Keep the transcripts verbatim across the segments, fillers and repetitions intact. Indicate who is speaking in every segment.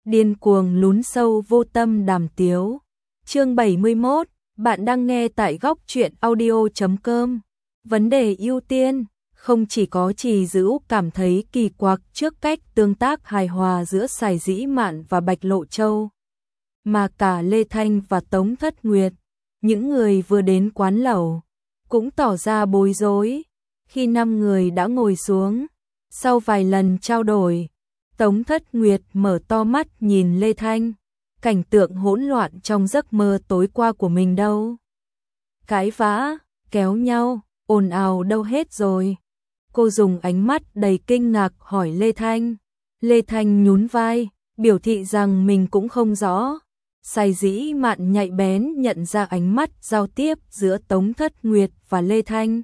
Speaker 1: điên cuồng lún sâu vô tâm đàm tiếu. Chương bảy mươi mốt, bạn đang nghe tại góc truyện audio chấm com. Vấn đề ưu tiên, không chỉ có Trì Dữ cảm thấy kỳ quặc trước cách tương tác hài hòa giữa Sài Dĩ Mạn và Bạch Lộ Châu, mà cả Lê Thanh và Tống Thất Nguyệt, những người vừa đến quán lẩu, cũng tỏ ra bối rối. Khi năm người đã ngồi xuống, sau vài lần trao đổi, Tống Thất Nguyệt mở to mắt nhìn Lê Thanh, cảnh tượng hỗn loạn trong giấc mơ tối qua của mình đâu. Cãi vã, kéo nhau, ồn ào đâu hết rồi. Cô dùng ánh mắt đầy kinh ngạc hỏi Lê Thanh. Lê Thanh nhún vai, biểu thị rằng mình cũng không rõ. Sài Dĩ Mạn nhạy bén nhận ra ánh mắt giao tiếp giữa Tống Thất Nguyệt và Lê Thanh.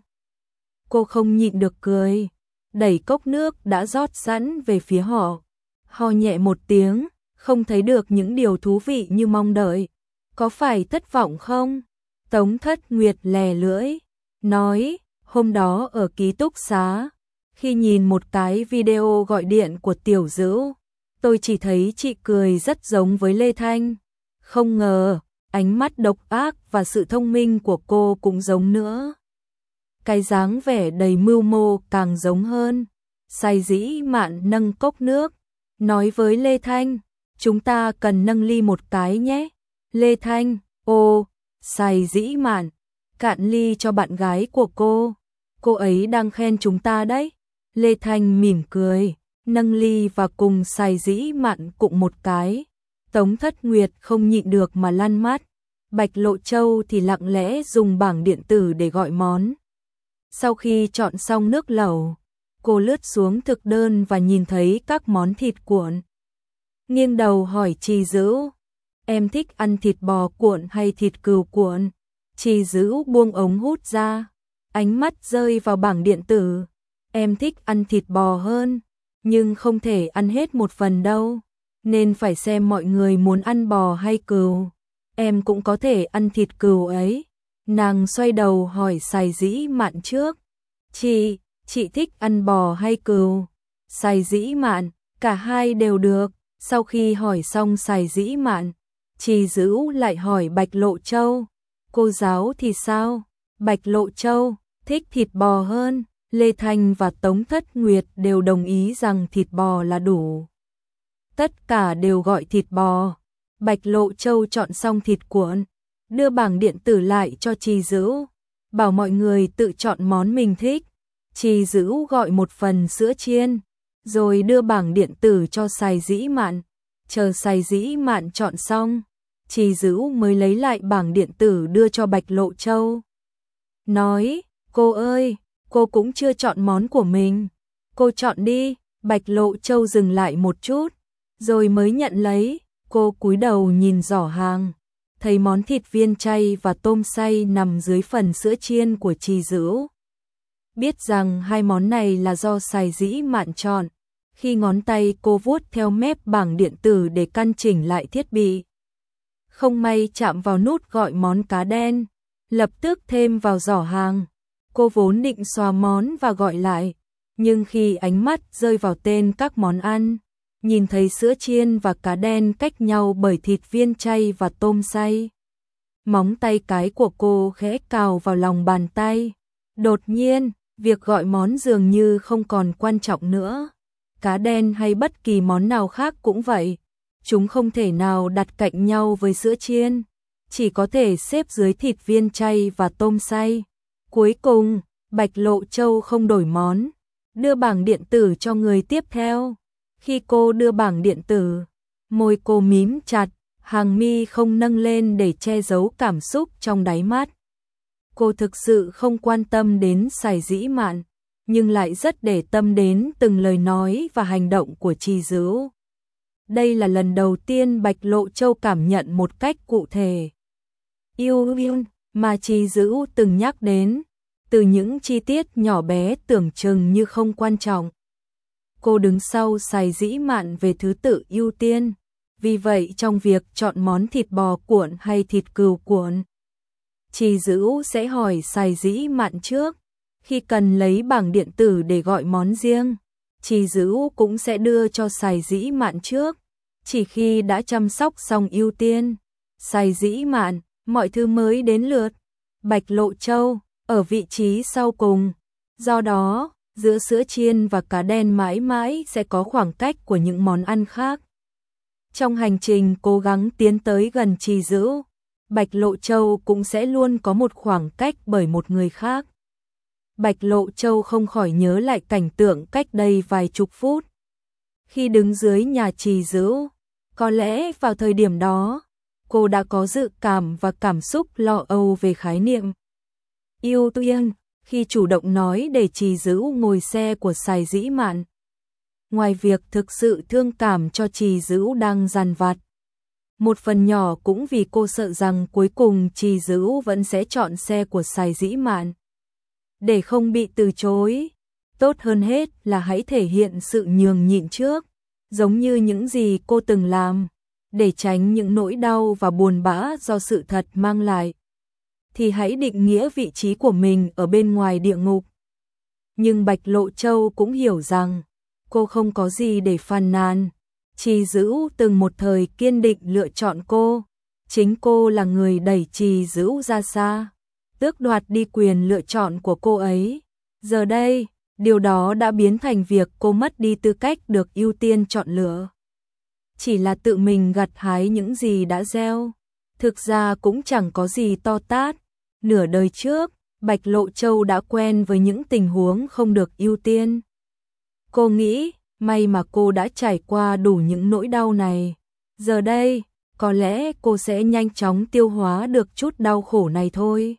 Speaker 1: Cô không nhịn được cười, đẩy cốc nước đã rót sẵn về phía họ. Ho nhẹ một tiếng, không thấy được những điều thú vị như mong đợi. Có phải thất vọng không? Tống Thất Nguyệt lè lưỡi, nói, hôm đó ở ký túc xá, khi nhìn một cái video gọi điện của Tiểu Dữ, tôi chỉ thấy chị cười rất giống với Lê Thanh. Không ngờ, ánh mắt độc ác và sự thông minh của cô cũng giống nữa. Cái dáng vẻ đầy mưu mô càng giống hơn. Sài Dĩ Mạn nâng cốc nước, nói với Lê Thanh, chúng ta cần nâng ly một cái nhé. Lê Thanh, ô, Sài Dĩ Mạn, cạn ly cho bạn gái của cô. Cô ấy đang khen chúng ta đấy. Lê Thanh mỉm cười, nâng ly và cùng Sài Dĩ Mạn cụng một cái. Tống Thất Nguyệt không nhịn được mà lăn mắt. Bạch Lộ Châu thì lặng lẽ dùng bảng điện tử để gọi món. Sau khi chọn xong nước lẩu, cô lướt xuống thực đơn và nhìn thấy các món thịt cuộn. Nghiêng đầu hỏi Trì Dữ, em thích ăn thịt bò cuộn hay thịt cừu cuộn? Trì Dữ buông ống hút ra, ánh mắt rơi vào bảng điện tử. Em thích ăn thịt bò hơn, nhưng không thể ăn hết một phần đâu, nên phải xem mọi người muốn ăn bò hay cừu. Em cũng có thể ăn thịt cừu ấy. Nàng xoay đầu hỏi Sài Dĩ Mạn trước. Chị, chị thích ăn bò hay cừu? Sài Dĩ Mạn, cả hai đều được. Sau khi hỏi xong Sài Dĩ Mạn, Trì Dữ lại hỏi Bạch Lộ Châu. Cô giáo thì sao? Bạch Lộ Châu, thích thịt bò hơn. Lê Thanh và Tống Thất Nguyệt đều đồng ý rằng thịt bò là đủ. Tất cả đều gọi thịt bò. Bạch Lộ Châu chọn xong thịt cuộn, đưa bảng điện tử lại cho Trì Dữ, bảo mọi người tự chọn món mình thích. Trì Dữ gọi một phần sữa chiên, rồi đưa bảng điện tử cho Sài Dĩ Mạn. Chờ Sài Dĩ Mạn chọn xong, Trì Dữ mới lấy lại bảng điện tử đưa cho Bạch Lộ Châu. Nói, cô ơi, cô cũng chưa chọn món của mình. Cô chọn đi. Bạch Lộ Châu dừng lại một chút, rồi mới nhận lấy. Cô cúi đầu nhìn giỏ hàng, thấy món thịt viên chay và tôm xay nằm dưới phần sữa chiên của Trì Dữ. Biết rằng hai món này là do Sài Dĩ Mạn chọn, khi ngón tay cô vuốt theo mép bảng điện tử để căn chỉnh lại thiết bị, không may chạm vào nút gọi món cá đen, lập tức thêm vào giỏ hàng. Cô vốn định xóa món và gọi lại, nhưng khi ánh mắt rơi vào tên các món ăn, nhìn thấy sữa chiên và cá đen cách nhau bởi thịt viên chay và tôm xay, móng tay cái của cô khẽ cào vào lòng bàn tay. Đột nhiên, việc gọi món dường như không còn quan trọng nữa. Cá đen hay bất kỳ món nào khác cũng vậy, chúng không thể nào đặt cạnh nhau với sữa chiên, chỉ có thể xếp dưới thịt viên chay và tôm xay. Cuối cùng, Bạch Lộ Châu không đổi món, đưa bảng điện tử cho người tiếp theo. Khi cô đưa bảng điện tử, môi cô mím chặt, hàng mi không nâng lên để che giấu cảm xúc trong đáy mắt. Cô thực sự không quan tâm đến Sài Dĩ Mạn, nhưng lại rất để tâm đến từng lời nói và hành động của Trì Dữ. Đây là lần đầu tiên Bạch Lộ Châu cảm nhận một cách cụ thể yêu yêu mà Trì Dữ từng nhắc đến, từ những chi tiết nhỏ bé tưởng chừng như không quan trọng. Cô đứng sau Sài Dĩ Mạn về thứ tự ưu tiên, vì vậy trong việc chọn món thịt bò cuộn hay thịt cừu cuộn, Trì Dữ sẽ hỏi Sài Dĩ Mạn trước. Khi cần lấy bảng điện tử để gọi món riêng, Trì Dữ cũng sẽ đưa cho Sài Dĩ Mạn trước. Chỉ khi đã chăm sóc xong ưu tiên, Sài Dĩ Mạn, mọi thứ mới đến lượt Bạch Lộ Châu, ở vị trí sau cùng. Do đó, giữa sữa chiên và cá đen mãi mãi sẽ có khoảng cách của những món ăn khác. Trong hành trình cố gắng tiến tới gần Trì Dữ, Bạch Lộ Châu cũng sẽ luôn có một khoảng cách bởi một người khác. Bạch Lộ Châu không khỏi nhớ lại cảnh tượng cách đây vài chục phút. Khi đứng dưới nhà Trì Dữ, có lẽ vào thời điểm đó, cô đã có dự cảm và cảm xúc lo âu về khái niệm ưu tiên khi chủ động nói để Trì Dữ ngồi xe của Sài Dĩ Mạn. Ngoài việc thực sự thương cảm cho Trì Dữ đang dằn vặt, một phần nhỏ cũng vì cô sợ rằng cuối cùng Trì Dữ vẫn sẽ chọn xe của Sài Dĩ Mạn. Để không bị từ chối, tốt hơn hết là hãy thể hiện sự nhường nhịn trước, giống như những gì cô từng làm, để tránh những nỗi đau và buồn bã do sự thật mang lại. Thì hãy định nghĩa vị trí của mình ở bên ngoài địa ngục. Nhưng Bạch Lộ Châu cũng hiểu rằng, cô không có gì để phàn nàn. Trì Dữ từng một thời kiên định lựa chọn cô, chính cô là người đẩy Trì Dữ ra xa, tước đoạt đi quyền lựa chọn của cô ấy. Giờ đây, điều đó đã biến thành việc cô mất đi tư cách được ưu tiên chọn lựa. Chỉ là tự mình gặt hái những gì đã gieo. Thực ra cũng chẳng có gì to tát. Nửa đời trước, Bạch Lộ Châu đã quen với những tình huống không được ưu tiên. Cô nghĩ, may mà cô đã trải qua đủ những nỗi đau này. Giờ đây, có lẽ cô sẽ nhanh chóng tiêu hóa được chút đau khổ này thôi.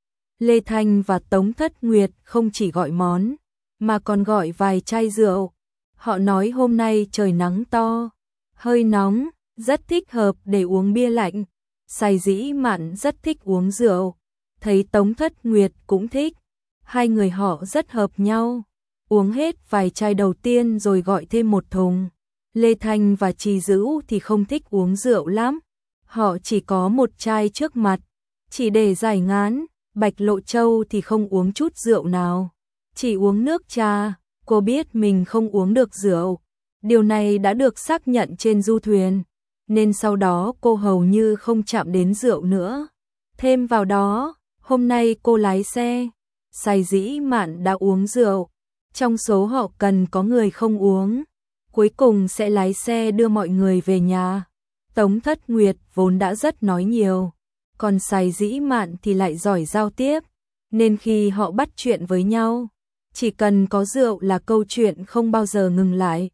Speaker 1: Lê Thanh và Tống Thất Nguyệt không chỉ gọi món, mà còn gọi vài chai rượu. Họ nói hôm nay trời nắng to, hơi nóng, rất thích hợp để uống bia lạnh. Sài Dĩ Mạn rất thích uống rượu, thấy Tống Thất Nguyệt cũng thích. Hai người họ rất hợp nhau. Uống hết vài chai đầu tiên rồi gọi thêm một thùng. Lê Thanh và Trì Dữ thì không thích uống rượu lắm. Họ chỉ có một chai trước mặt, chỉ để giải ngán. Bạch Lộ Châu thì không uống chút rượu nào, chỉ uống nước trà. Cô biết mình không uống được rượu. Điều này đã được xác nhận trên du thuyền, nên sau đó cô hầu như không chạm đến rượu nữa. Thêm vào đó, hôm nay cô lái xe, Sài Dĩ Mạn đã uống rượu. Trong số họ cần có người không uống, cuối cùng sẽ lái xe đưa mọi người về nhà. Tống Thất Nguyệt vốn đã rất nói nhiều, còn Sài Dĩ Mạn thì lại giỏi giao tiếp, nên khi họ bắt chuyện với nhau, chỉ cần có rượu là câu chuyện không bao giờ ngừng lại.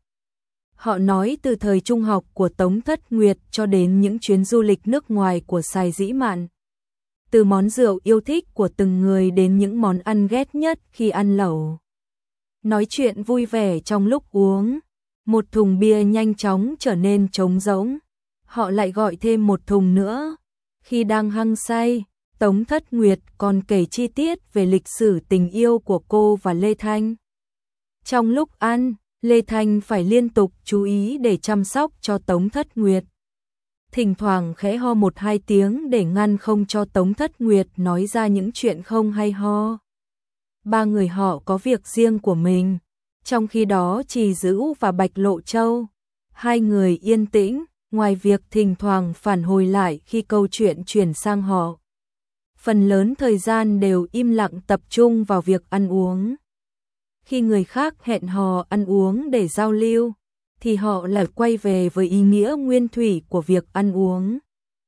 Speaker 1: Họ nói từ thời trung học của Tống Thất Nguyệt cho đến những chuyến du lịch nước ngoài của Sài Dĩ Mạn. Từ món rượu yêu thích của từng người đến những món ăn ghét nhất khi ăn lẩu. Nói chuyện vui vẻ trong lúc uống, một thùng bia nhanh chóng trở nên trống rỗng. Họ lại gọi thêm một thùng nữa. Khi đang hăng say, Tống Thất Nguyệt còn kể chi tiết về lịch sử tình yêu của cô và Lê Thanh. Trong lúc ăn, Lê Thanh phải liên tục chú ý để chăm sóc cho Tống Thất Nguyệt. Thỉnh thoảng khẽ ho một hai tiếng để ngăn không cho Tống Thất Nguyệt nói ra những chuyện không hay ho. Ba người họ có việc riêng của mình, trong khi đó Trì Dữ và Bạch Lộ Châu, hai người yên tĩnh, ngoài việc thỉnh thoảng phản hồi lại khi câu chuyện chuyển sang họ. Phần lớn thời gian đều im lặng tập trung vào việc ăn uống. Khi người khác hẹn hò ăn uống để giao lưu, thì họ lại quay về với ý nghĩa nguyên thủy của việc ăn uống.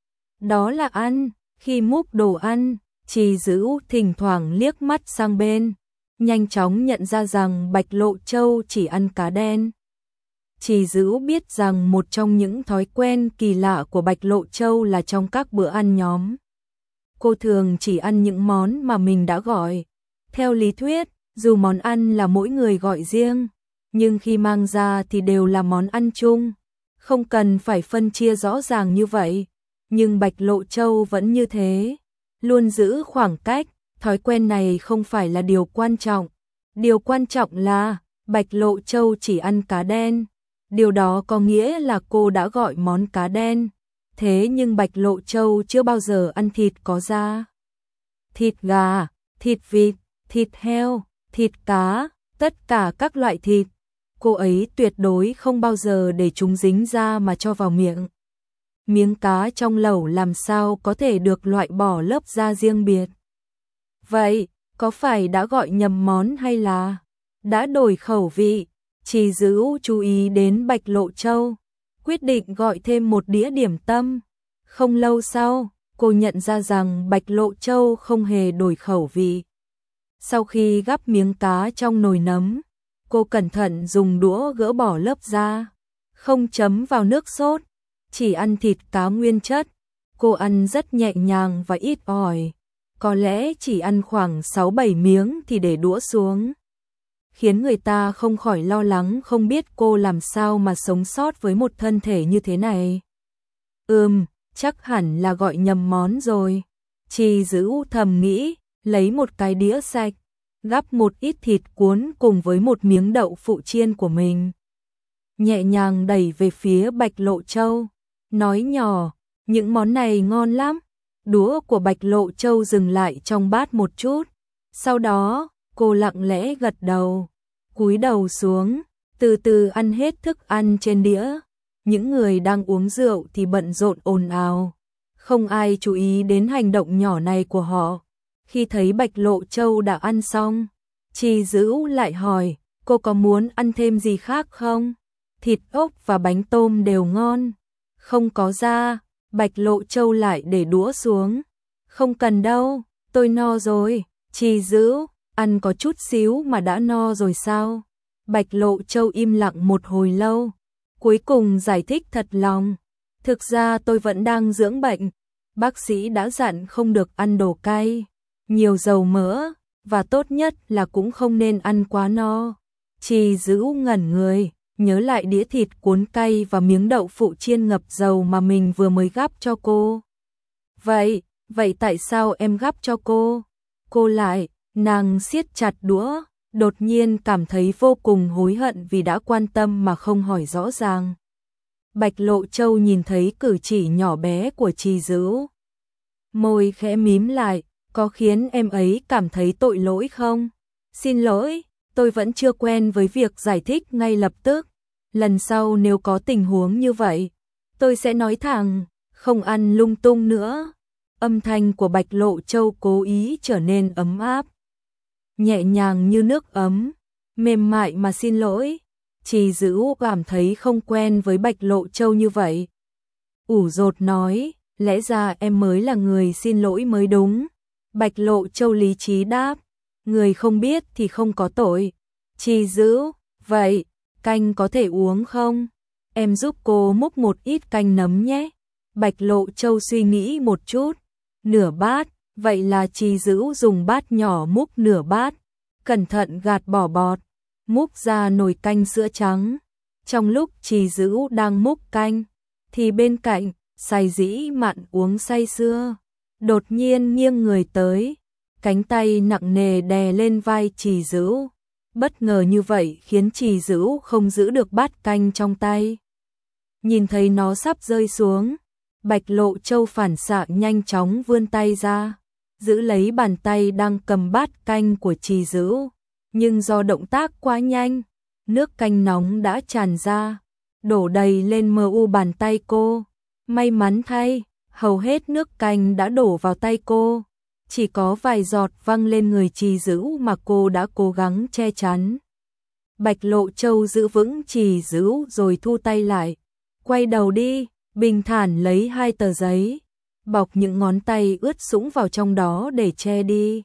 Speaker 1: Đó là ăn. Khi múc đồ ăn, Trì Dữ thỉnh thoảng liếc mắt sang bên, nhanh chóng nhận ra rằng Bạch Lộ Châu chỉ ăn cá đen. Trì Dữ biết rằng một trong những thói quen kỳ lạ của Bạch Lộ Châu là trong các bữa ăn nhóm, cô thường chỉ ăn những món mà mình đã gọi. Theo lý thuyết, dù món ăn là mỗi người gọi riêng, nhưng khi mang ra thì đều là món ăn chung, không cần phải phân chia rõ ràng như vậy. Nhưng Bạch Lộ Châu vẫn như thế, luôn giữ khoảng cách. Thói quen này không phải là điều quan trọng. Điều quan trọng là Bạch Lộ Châu chỉ ăn cá đen. Điều đó có nghĩa là cô đã gọi món cá đen. Thế nhưng Bạch Lộ Châu chưa bao giờ ăn thịt có da. Thịt gà, thịt vịt, thịt heo, thịt cá, tất cả các loại thịt. cô ấy tuyệt đối không bao giờ để chúng dính ra mà cho vào miệng. Miếng cá trong lẩu làm sao có thể được loại bỏ lớp da riêng biệt. Vậy, có phải đã gọi nhầm món hay là đã đổi khẩu vị? Trì Dữ chú ý đến Bạch Lộ Châu, quyết định gọi thêm một đĩa điểm tâm. Không lâu sau, cô nhận ra rằng Bạch Lộ Châu không hề đổi khẩu vị. Sau khi gắp miếng cá trong nồi nấm, cô cẩn thận dùng đũa gỡ bỏ lớp da, không chấm vào nước sốt, chỉ ăn thịt cá nguyên chất. Cô ăn rất nhẹ nhàng và ít ỏi, có lẽ chỉ ăn khoảng sáu bảy miếng thì để đũa xuống, khiến người ta không khỏi lo lắng không biết cô làm sao mà sống sót với một thân thể như thế này. Ừm, chắc hẳn là gọi nhầm món rồi. Trì Dữ thầm nghĩ, lấy một cái đĩa sạch, gắp một ít thịt cuốn cùng với một miếng đậu phụ chiên của mình. Nhẹ nhàng đẩy về phía Bạch Lộ Châu, nói nhỏ, những món này ngon lắm. Đũa của Bạch Lộ Châu dừng lại trong bát một chút. Sau đó, cô lặng lẽ gật đầu, cúi đầu xuống, từ từ ăn hết thức ăn trên đĩa. Những người đang uống rượu thì bận rộn ồn ào, không ai chú ý đến hành động nhỏ này của họ. Khi thấy Bạch Lộ Châu đã ăn xong, Trì Dữ lại hỏi, cô có muốn ăn thêm gì khác không? Thịt ốc và bánh tôm đều ngon. Không có da. Bạch Lộ Châu lại để đũa xuống. Không cần đâu, tôi no rồi. Trì Dữ, ăn có chút xíu mà đã no rồi sao? Bạch Lộ Châu im lặng một hồi lâu, cuối cùng giải thích thật lòng. Thực ra tôi vẫn đang dưỡng bệnh. Bác sĩ đã dặn không được ăn đồ cay, nhiều dầu mỡ, và tốt nhất là cũng không nên ăn quá no. Trì Dữ ngẩn người, nhớ lại đĩa thịt cuốn cay và miếng đậu phụ chiên ngập dầu mà mình vừa mới gắp cho cô. Vậy, vậy tại sao em gắp cho cô? Cô lại, nàng siết chặt đũa, đột nhiên cảm thấy vô cùng hối hận vì đã quan tâm mà không hỏi rõ ràng. Bạch Lộ Châu nhìn thấy cử chỉ nhỏ bé của Trì Dữ, môi khẽ mím lại, có khiến em ấy cảm thấy tội lỗi không? Xin lỗi, tôi vẫn chưa quen với việc giải thích ngay lập tức. Lần sau nếu có tình huống như vậy, tôi sẽ nói thẳng, không ăn lung tung nữa. Âm thanh của Bạch Lộ Châu cố ý trở nên ấm áp, nhẹ nhàng như nước ấm, mềm mại mà xin lỗi. Trì Dữ cảm thấy không quen với Bạch Lộ Châu như vậy. Ủ rột nói, lẽ ra em mới là người xin lỗi mới đúng. Bạch Lộ Châu lý trí đáp, người không biết thì không có tội. Trì Dữ, vậy, canh có thể uống không? Em giúp cô múc một ít canh nấm nhé. Bạch Lộ Châu suy nghĩ một chút, nửa bát, vậy là Trì Dữ dùng bát nhỏ múc nửa bát, cẩn thận gạt bỏ bọt, múc ra nồi canh sữa trắng. Trong lúc Trì Dữ đang múc canh, thì bên cạnh, Sài Dĩ Mạn uống say sưa, đột nhiên nghiêng người tới, cánh tay nặng nề đè lên vai Trì Dữ. Bất ngờ như vậy khiến Trì Dữ không giữ được bát canh trong tay. Nhìn thấy nó sắp rơi xuống, Bạch Lộ Châu phản xạ nhanh chóng vươn tay ra, giữ lấy bàn tay đang cầm bát canh của Trì Dữ. Nhưng do động tác quá nhanh, nước canh nóng đã tràn ra, đổ đầy lên mờ u bàn tay cô. May mắn thay, hầu hết nước canh đã đổ vào tay cô, chỉ có vài giọt văng lên người Trì Dữ mà cô đã cố gắng che chắn. Bạch Lộ Châu giữ vững Trì Dữ rồi thu tay lại, quay đầu đi, bình thản lấy hai tờ giấy, bọc những ngón tay ướt sũng vào trong đó để che đi.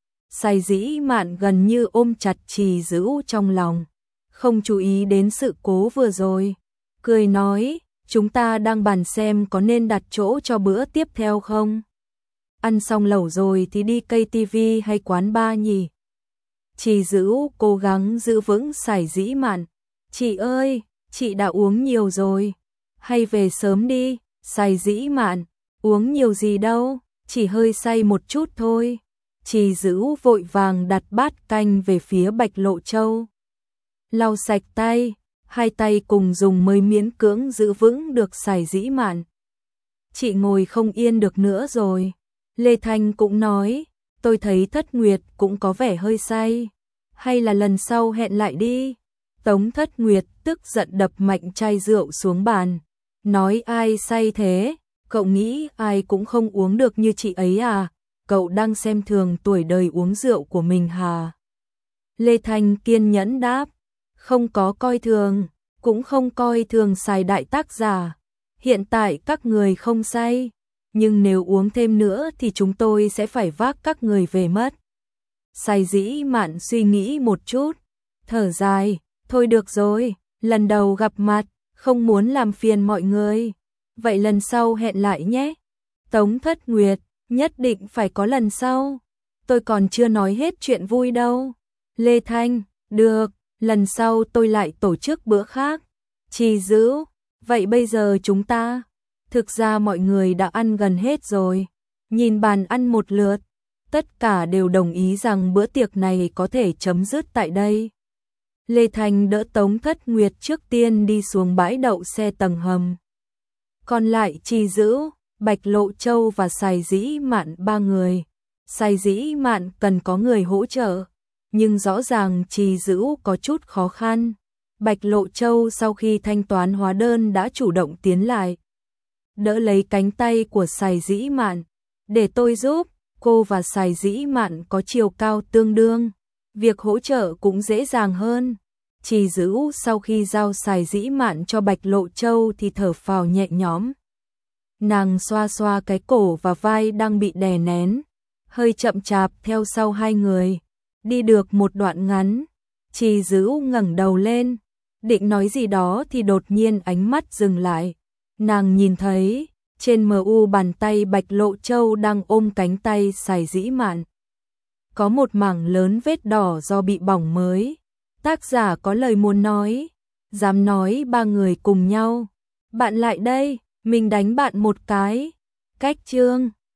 Speaker 1: Sài Dĩ Mạn gần như ôm chặt Trì Dữ trong lòng, không chú ý đến sự cố vừa rồi, cười nói, chúng ta đang bàn xem có nên đặt chỗ cho bữa tiếp theo không? Ăn xong lẩu rồi thì đi cây tivi hay quán bar nhỉ? Trì Dữ cố gắng giữ vững Sài Dĩ Mạn. Chị ơi, chị đã uống nhiều rồi. Hay về sớm đi, Sài Dĩ Mạn. Uống nhiều gì đâu, chỉ hơi say một chút thôi. Trì Dữ vội vàng đặt bát canh về phía Bạch Lộ Châu. Lau sạch tay, hai tay cùng dùng mới miễn cưỡng giữ vững được Sài Dĩ Mạn. Chị ngồi không yên được nữa rồi. Lê Thanh cũng nói, tôi thấy Thất Nguyệt cũng có vẻ hơi say. Hay là lần sau hẹn lại đi. Tống Thất Nguyệt tức giận đập mạnh chai rượu xuống bàn, nói ai say thế, cậu nghĩ ai cũng không uống được như chị ấy à, cậu đang xem thường tuổi đời uống rượu của mình hả? Lê Thanh kiên nhẫn đáp, không có coi thường, cũng không coi thường Sài đại tác giả, hiện tại các người không say, nhưng nếu uống thêm nữa thì chúng tôi sẽ phải vác các người về mất. Sài Dĩ Mạn suy nghĩ một chút, thở dài, thôi được rồi, lần đầu gặp mặt, không muốn làm phiền mọi người, vậy lần sau hẹn lại nhé. Tống Thất Nguyệt, nhất định phải có lần sau, tôi còn chưa nói hết chuyện vui đâu. Lê Thanh, được, lần sau tôi lại tổ chức bữa khác. Trì Dữ, vậy bây giờ chúng ta, thực ra mọi người đã ăn gần hết rồi, nhìn bàn ăn một lượt, tất cả đều đồng ý rằng bữa tiệc này có thể chấm dứt tại đây. Lê Thanh đỡ Tống Thất Nguyệt trước tiên đi xuống bãi đậu xe tầng hầm. Còn lại Trì Dữ, Bạch Lộ Châu và Sài Dĩ Mạn ba người. Sài Dĩ Mạn cần có người hỗ trợ, nhưng rõ ràng Trì Dữ có chút khó khăn. Bạch Lộ Châu sau khi thanh toán hóa đơn đã chủ động tiến lại, đỡ lấy cánh tay của Sài Dĩ Mạn, để tôi giúp, cô và Sài Dĩ Mạn có chiều cao tương đương, việc hỗ trợ cũng dễ dàng hơn. Trì Dữ sau khi giao Sài Dĩ Mạn cho Bạch Lộ Châu thì thở phào nhẹ nhõm. Nàng xoa xoa cái cổ và vai đang bị đè nén, hơi chậm chạp theo sau hai người, đi được một đoạn ngắn, Trì Dữ ngẩng đầu lên, định nói gì đó thì đột nhiên ánh mắt dừng lại. Nàng nhìn thấy, trên mờ u bàn tay Bạch Lộ Châu đang ôm cánh tay Sài Dĩ Mạn. Có một mảng lớn vết đỏ do bị bỏng mới. Tác giả có lời muốn nói, dám nói ba người cùng nhau. Bạn lại đây, mình đánh bạn một cái. Cách chương